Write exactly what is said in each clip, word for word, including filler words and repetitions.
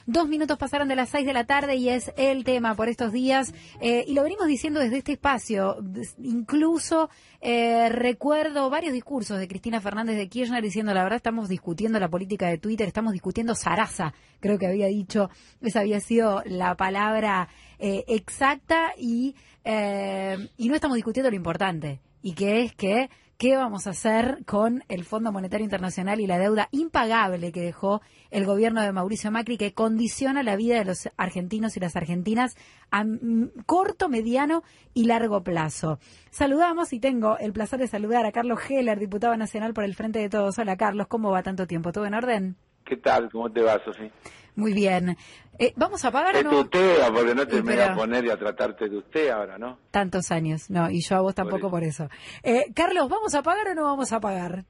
Dos minutos pasaron de las seis de la tarde y es el tema por estos días. Eh, y lo venimos diciendo desde este espacio. Incluso eh, recuerdo varios discursos de Cristina Fernández de Kirchner diciendo, la verdad, estamos discutiendo la política de Twitter, estamos discutiendo zaraza. Creo que había dicho, esa había sido la palabra eh, exacta y, eh, y no estamos discutiendo lo importante. Y que es que ¿qué vamos a hacer con el Fondo Monetario Internacional y la deuda impagable que dejó el gobierno de Mauricio Macri, que condiciona la vida de los argentinos y las argentinas a corto, mediano y largo plazo? Saludamos y tengo el placer de saludar a Carlos Heller, diputado nacional por el Frente de Todos. Hola, Carlos, ¿cómo va tanto tiempo? ¿Todo en orden? ¿Qué tal? ¿Cómo te va, Sofía? Muy bien. Eh, ¿Vamos a pagar o no? Te tutea, porque no te Sí, me pero... voy a poner y a tratarte de usted ahora, ¿no? Tantos años, no, y yo a vos tampoco por eso. Por eso. Eh, Carlos, ¿vamos a pagar o no vamos a pagar?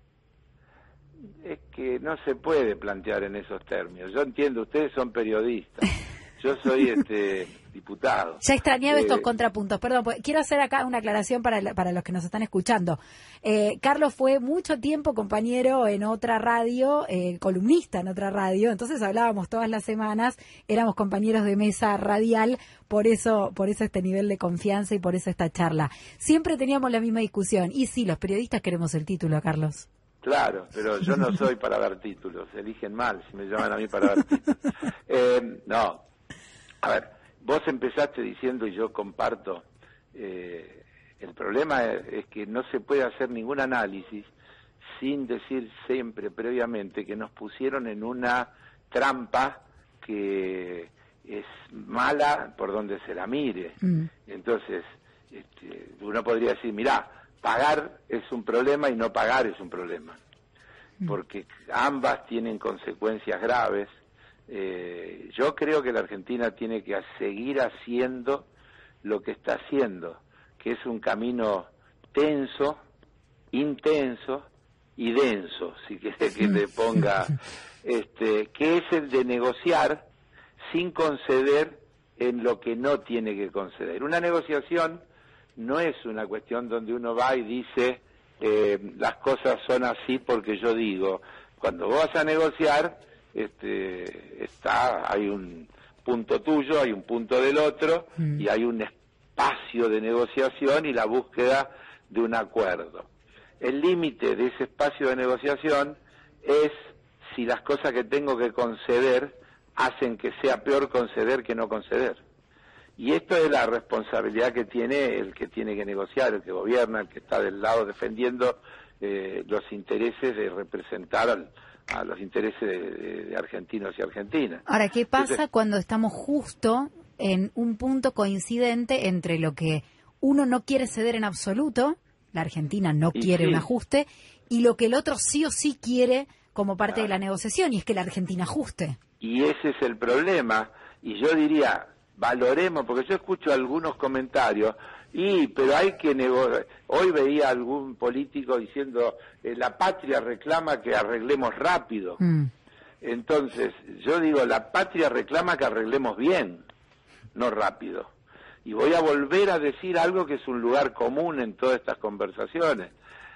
Es que no se puede plantear en esos términos. Yo entiendo, ustedes son periodistas. Yo soy este diputado. Ya extrañaba eh, estos contrapuntos. Perdón, pues, quiero hacer acá una aclaración para, para los que nos están escuchando. Eh, Carlos fue mucho tiempo compañero en otra radio, eh, columnista en otra radio, entonces hablábamos todas las semanas, éramos compañeros de mesa radial, por eso, por eso este nivel de confianza y por eso esta charla. Siempre teníamos la misma discusión. Y sí, los periodistas queremos el título, Carlos. Claro, pero yo no soy para dar títulos. Eligen mal si me llaman a mí para dar títulos. Eh, no. A ver, vos empezaste diciendo, y yo comparto, eh, el problema es, es que no se puede hacer ningún análisis sin decir siempre previamente que nos pusieron en una trampa que es mala por donde se la mire. Mm. Entonces, este, uno podría decir, mirá, pagar es un problema y no pagar es un problema, porque ambas tienen consecuencias graves. Eh, yo creo que la Argentina tiene que seguir haciendo lo que está haciendo, que es un camino tenso, intenso y denso, si quiere que le ponga, este, que es el de negociar sin conceder en lo que no tiene que conceder. Una negociación no es una cuestión donde uno va y dice eh, las cosas son así porque yo digo. Cuando vos vas a negociar, este, está, hay un punto tuyo, hay un punto del otro, mm. y hay un espacio de negociación y la búsqueda de un acuerdo. El límite de ese espacio de negociación es si las cosas que tengo que conceder hacen que sea peor conceder que no conceder. Y esto es la responsabilidad que tiene el que tiene que negociar, el que gobierna, el que está del lado defendiendo eh, los intereses de representar al, a los intereses de, de, de argentinos y argentinas. Ahora, ¿qué pasa Entonces, cuando estamos justo en un punto coincidente entre lo que uno no quiere ceder en absoluto, la Argentina no quiere sí. un ajuste, y lo que el otro sí o sí quiere como parte claro. de la negociación, y es que la Argentina ajuste? Y ese es el problema, y yo diría, valoremos, porque yo escucho algunos comentarios, y pero hay que negociar. Hoy veía algún político diciendo, eh, la patria reclama que arreglemos rápido. Mm. Entonces, yo digo, la patria reclama que arreglemos bien, no rápido. Y voy a volver a decir algo que es un lugar común en todas estas conversaciones.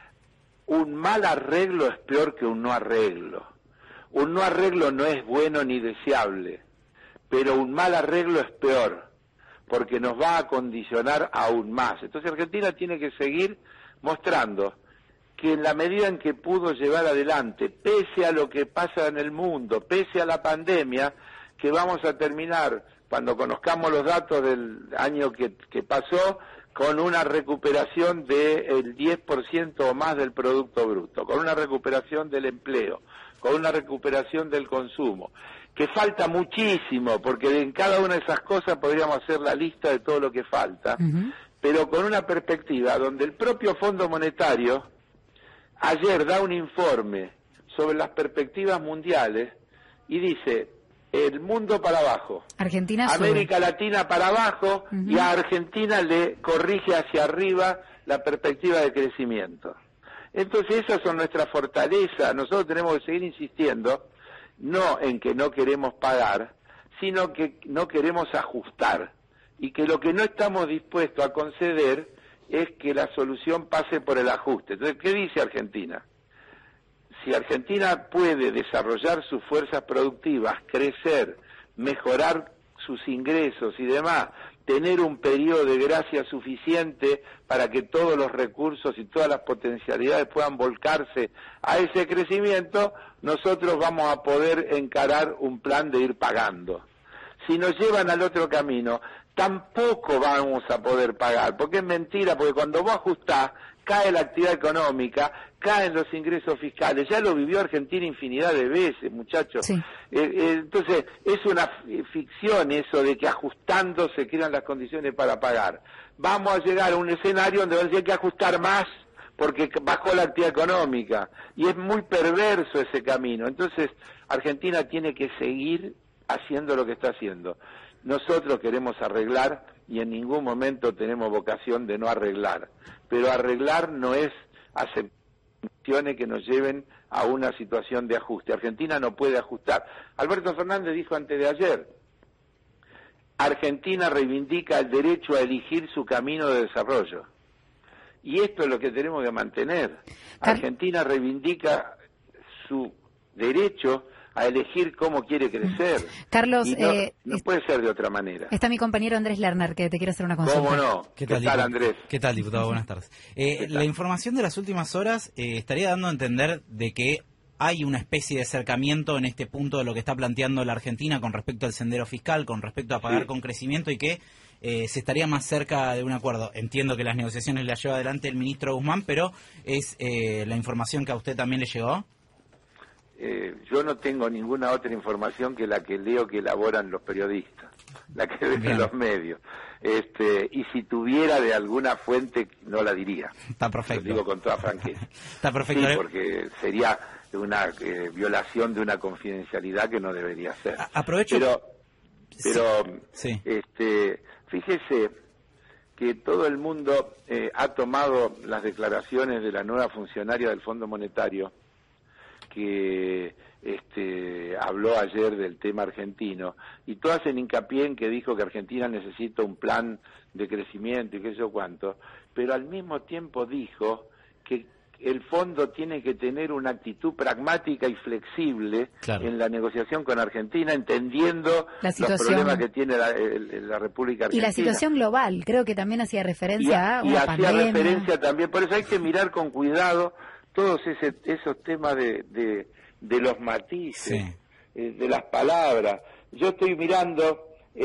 Un mal arreglo es peor que un no arreglo. Un no arreglo no es bueno ni deseable, pero un mal arreglo es peor, porque nos va a condicionar aún más. Entonces Argentina tiene que seguir mostrando que en la medida en que pudo llevar adelante, pese a lo que pasa en el mundo, pese a la pandemia, que vamos a terminar, cuando conozcamos los datos del año que, que pasó, con una recuperación del diez por ciento o más del Producto Bruto, con una recuperación del empleo, con una recuperación del consumo, que falta muchísimo, porque en cada una de esas cosas podríamos hacer la lista de todo lo que falta, uh-huh. pero con una perspectiva donde el propio Fondo Monetario ayer da un informe sobre las perspectivas mundiales y dice, el mundo para abajo, Argentina América sube. Latina para abajo, uh-huh. y a Argentina le corrige hacia arriba la perspectiva de crecimiento. Entonces esas son nuestras fortalezas. Nosotros tenemos que seguir insistiendo, no en que no queremos pagar, sino que no queremos ajustar, y que lo que no estamos dispuestos a conceder es que la solución pase por el ajuste. Entonces, ¿qué dice Argentina? Si Argentina puede desarrollar sus fuerzas productivas, crecer, mejorar sus ingresos y demás, tener un periodo de gracia suficiente para que todos los recursos y todas las potencialidades puedan volcarse a ese crecimiento, nosotros vamos a poder encarar un plan de ir pagando. Si nos llevan al otro camino, tampoco vamos a poder pagar, porque es mentira, porque cuando vos ajustás, cae la actividad económica, caen los ingresos fiscales. Ya lo vivió Argentina infinidad de veces, muchachos. Sí. Eh, eh, entonces, es una ficción eso de que ajustando se crean las condiciones para pagar. Vamos a llegar a un escenario donde va a tener que ajustar más porque bajó la actividad económica. Y es muy perverso ese camino. Entonces, Argentina tiene que seguir haciendo lo que está haciendo. Nosotros queremos arreglar y en ningún momento tenemos vocación de no arreglar. Pero arreglar no es aceptar que nos lleven a una situación de ajuste. Argentina no puede ajustar. Alberto Fernández dijo antes de ayer, Argentina reivindica el derecho a elegir su camino de desarrollo. Y esto es lo que tenemos que mantener. Argentina reivindica su derecho a elegir cómo quiere crecer. Carlos, y no, eh, no puede ser de otra manera. Está mi compañero Andrés Lerner, que te quiere hacer una consulta. ¿Cómo no? ¿Qué ¿Qué tal, tal, diputado? Andrés? ¿Qué tal, diputado? Buenas tardes. Eh, la información de las últimas horas eh, estaría dando a entender de que hay una especie de acercamiento en este punto de lo que está planteando la Argentina con respecto al sendero fiscal, con respecto a pagar sí. con crecimiento y que eh, se estaría más cerca de un acuerdo. Entiendo que las negociaciones las lleva adelante el ministro Guzmán, pero ¿es eh, la información que a usted también le llegó? Eh, yo no tengo ninguna otra información que la que leo que elaboran los periodistas, la que ven los medios. Este, y si tuviera de alguna fuente, no la diría. Está perfecto. Lo digo con toda franqueza. Está perfecto. Sí, porque sería una eh, violación de una confidencialidad que no debería ser. A aprovecho. Pero, pero sí. este, fíjese que todo el mundo eh, ha tomado las declaraciones de la nueva funcionaria del Fondo Monetario, que este, habló ayer del tema argentino, y todas hacen hincapié en que dijo que Argentina necesita un plan de crecimiento y qué sé yo cuánto, pero al mismo tiempo dijo que el fondo tiene que tener una actitud pragmática y flexible claro. en la negociación con Argentina, entendiendo los problemas que tiene la, el, la República Argentina. Y la situación global, creo que también hacía referencia y, a... Y hacía referencia también, por eso hay que mirar con cuidado todos ese, esos temas de, de, de los matices, sí. eh, de las palabras. Yo estoy mirando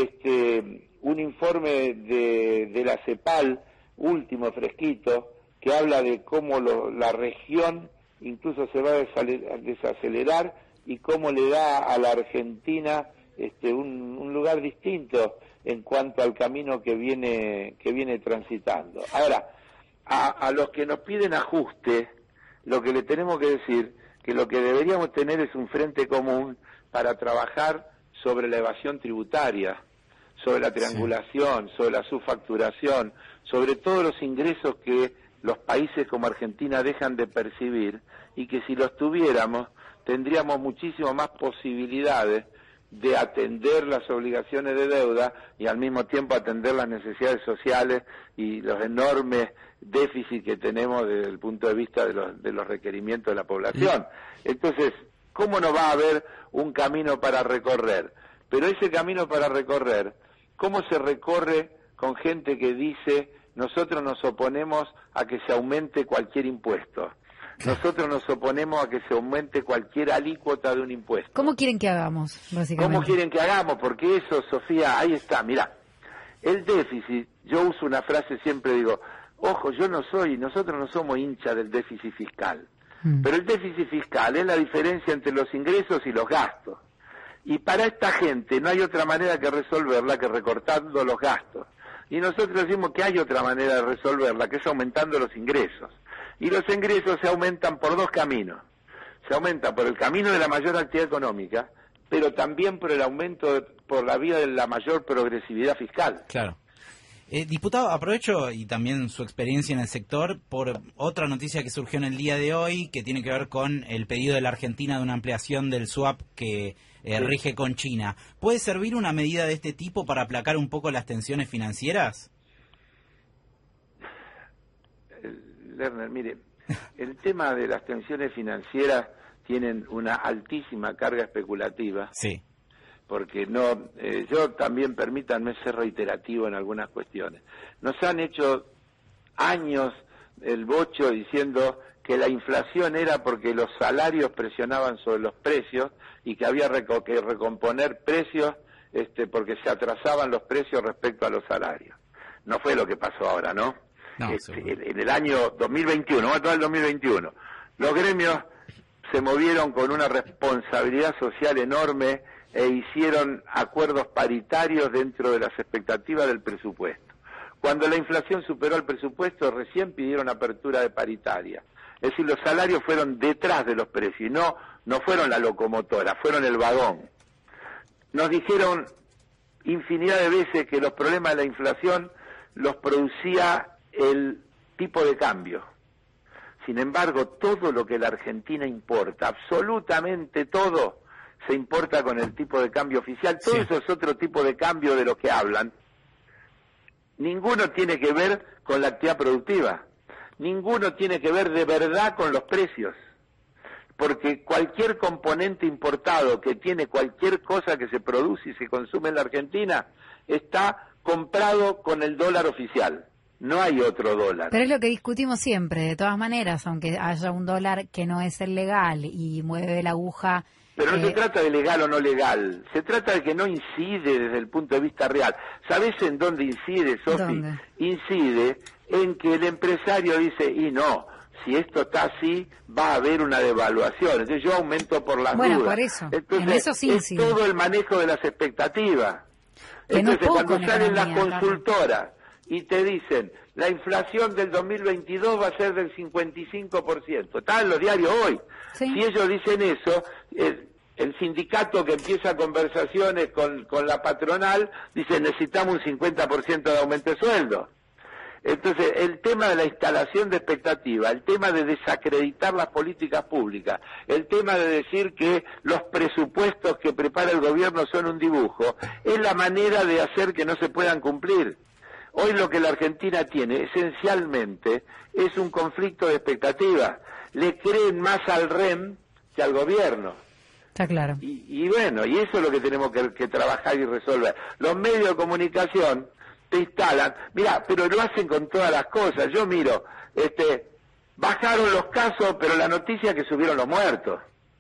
este un informe de, de la CEPAL, último, fresquito, que habla de cómo lo, la región incluso se va a desacelerar y cómo le da a la Argentina este un, un lugar distinto en cuanto al camino que viene, que viene transitando. Ahora, a, a los que nos piden ajuste, lo que le tenemos que decir, que lo que deberíamos tener es un frente común para trabajar sobre la evasión tributaria, sobre la triangulación, sí. sobre la subfacturación, sobre todos los ingresos que los países como Argentina dejan de percibir y que si los tuviéramos tendríamos muchísimo más posibilidades de atender las obligaciones de deuda y al mismo tiempo atender las necesidades sociales y los enormes déficits que tenemos desde el punto de vista de los, de los requerimientos de la población. Entonces, ¿cómo no va a haber un camino para recorrer? Pero ese camino para recorrer, ¿cómo se recorre con gente que dice nosotros nos oponemos a que se aumente cualquier impuesto? Nosotros nos oponemos a que se aumente cualquier alícuota de un impuesto. ¿Cómo quieren que hagamos, básicamente? ¿Cómo quieren que hagamos? Porque eso, Sofía, ahí está, mirá, el déficit, yo uso una frase siempre, digo, ojo, yo no soy, nosotros no somos hinchas del déficit fiscal, mm. pero el déficit fiscal es la diferencia entre los ingresos y los gastos. Y para esta gente no hay otra manera que resolverla que recortando los gastos. Y nosotros decimos que hay otra manera de resolverla, que es aumentando los ingresos. Y los ingresos se aumentan por dos caminos. Se aumenta por el camino de la mayor actividad económica, pero también por el aumento, de, por la vía de la mayor progresividad fiscal. Claro. Eh, diputado, aprovecho y también su experiencia en el sector por otra noticia que surgió en el día de hoy, que tiene que ver con el pedido de la Argentina de una ampliación del swap que eh, sí. rige con China. ¿Puede servir una medida de este tipo para aplacar un poco las tensiones financieras? Lerner, mire, el tema de las tensiones financieras tienen una altísima carga especulativa. Sí. porque no, eh, yo también, permítanme ser reiterativo en algunas cuestiones. Nos han hecho años el bocho diciendo que la inflación era porque los salarios presionaban sobre los precios y que había reco que recomponer precios este, porque se atrasaban los precios respecto a los salarios. No fue lo que pasó ahora, ¿no? no este, en, en el año dos mil veintiuno, vamos a tomar el dos mil veintiuno, los gremios se movieron con una responsabilidad social enorme e hicieron acuerdos paritarios dentro de las expectativas del presupuesto. Cuando la inflación superó el presupuesto, recién pidieron apertura de paritaria. Es decir, los salarios fueron detrás de los precios, y no, no fueron la locomotora, fueron el vagón. Nos dijeron infinidad de veces que los problemas de la inflación los producía el tipo de cambio. Sin embargo, todo lo que la Argentina importa, absolutamente todo, se importa con el tipo de cambio oficial. Todo sí. Eso es otro tipo de cambio de lo que hablan. Ninguno tiene que ver con la actividad productiva. Ninguno tiene que ver de verdad con los precios. Porque cualquier componente importado que tiene cualquier cosa que se produce y se consume en la Argentina está comprado con el dólar oficial. No hay otro dólar. Pero es lo que discutimos siempre, de todas maneras, aunque haya un dólar que no es el legal y mueve la aguja. Pero no eh... se trata de legal o no legal, se trata de que no incide desde el punto de vista real. ¿Sabés en dónde incide, Sofi? ¿Dónde? Incide en que el empresario dice, y no, si esto está así, va a haber una devaluación. Entonces yo aumento por las bueno, dudas. Por eso. Entonces, en eso sí es incide. todo el manejo de las expectativas. Que Entonces, no cuando salen las economía, consultoras claro. y te dicen, la inflación del dos mil veintidós va a ser del cincuenta y cinco por ciento. Está en los diarios hoy. ¿Sí? Si ellos dicen eso, el, el sindicato que empieza conversaciones con, con la patronal dice, necesitamos un cincuenta por ciento de aumento de sueldo. Entonces, el tema de la instalación de expectativa, el tema de desacreditar las políticas públicas, el tema de decir que los presupuestos que prepara el gobierno son un dibujo, es la manera de hacer que no se puedan cumplir. Hoy lo que la Argentina tiene, esencialmente, es un conflicto de expectativas. Le creen más al R E M que al gobierno. Está claro. Y, y bueno, y eso es lo que tenemos que, que trabajar y resolver. Los medios de comunicación te instalan, mira, pero lo hacen con todas las cosas. Yo miro, este, bajaron los casos, pero la noticia es que subieron los muertos.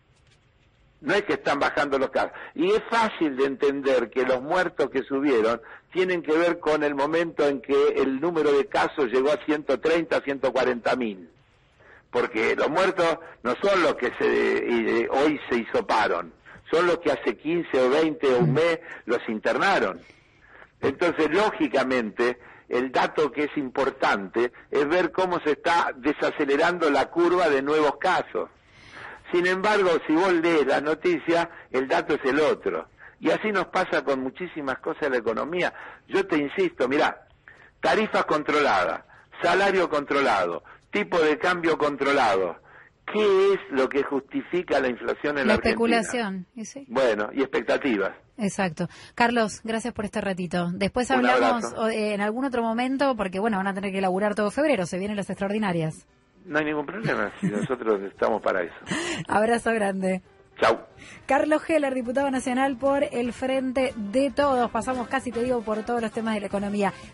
No es que están bajando los casos. Y es fácil de entender que los muertos que subieron tienen que ver con el momento en que el número de casos llegó a ciento treinta, ciento cuarenta mil. Porque los muertos no son los que se eh, hoy se hisoparon, son los que hace quince o veinte o un mes los internaron. Entonces, lógicamente, el dato que es importante es ver cómo se está desacelerando la curva de nuevos casos. Sin embargo, si vos lees las noticias, el dato es el otro. Y así nos pasa con muchísimas cosas de la economía. Yo te insisto, mirá, tarifas controladas, salario controlado, tipo de cambio controlado. ¿Qué es lo que justifica la inflación en la, la Argentina? Especulación. ¿Y sí? Bueno, y expectativas. Exacto. Carlos, gracias por este ratito. Después hablamos en algún otro momento, porque bueno, van a tener que laburar todo febrero, se vienen las extraordinarias. No hay ningún problema, si nosotros estamos para eso. Abrazo grande. Chau. Carlos Heller, diputado nacional por el Frente de Todos. Pasamos casi, te digo, por todos los temas de la economía.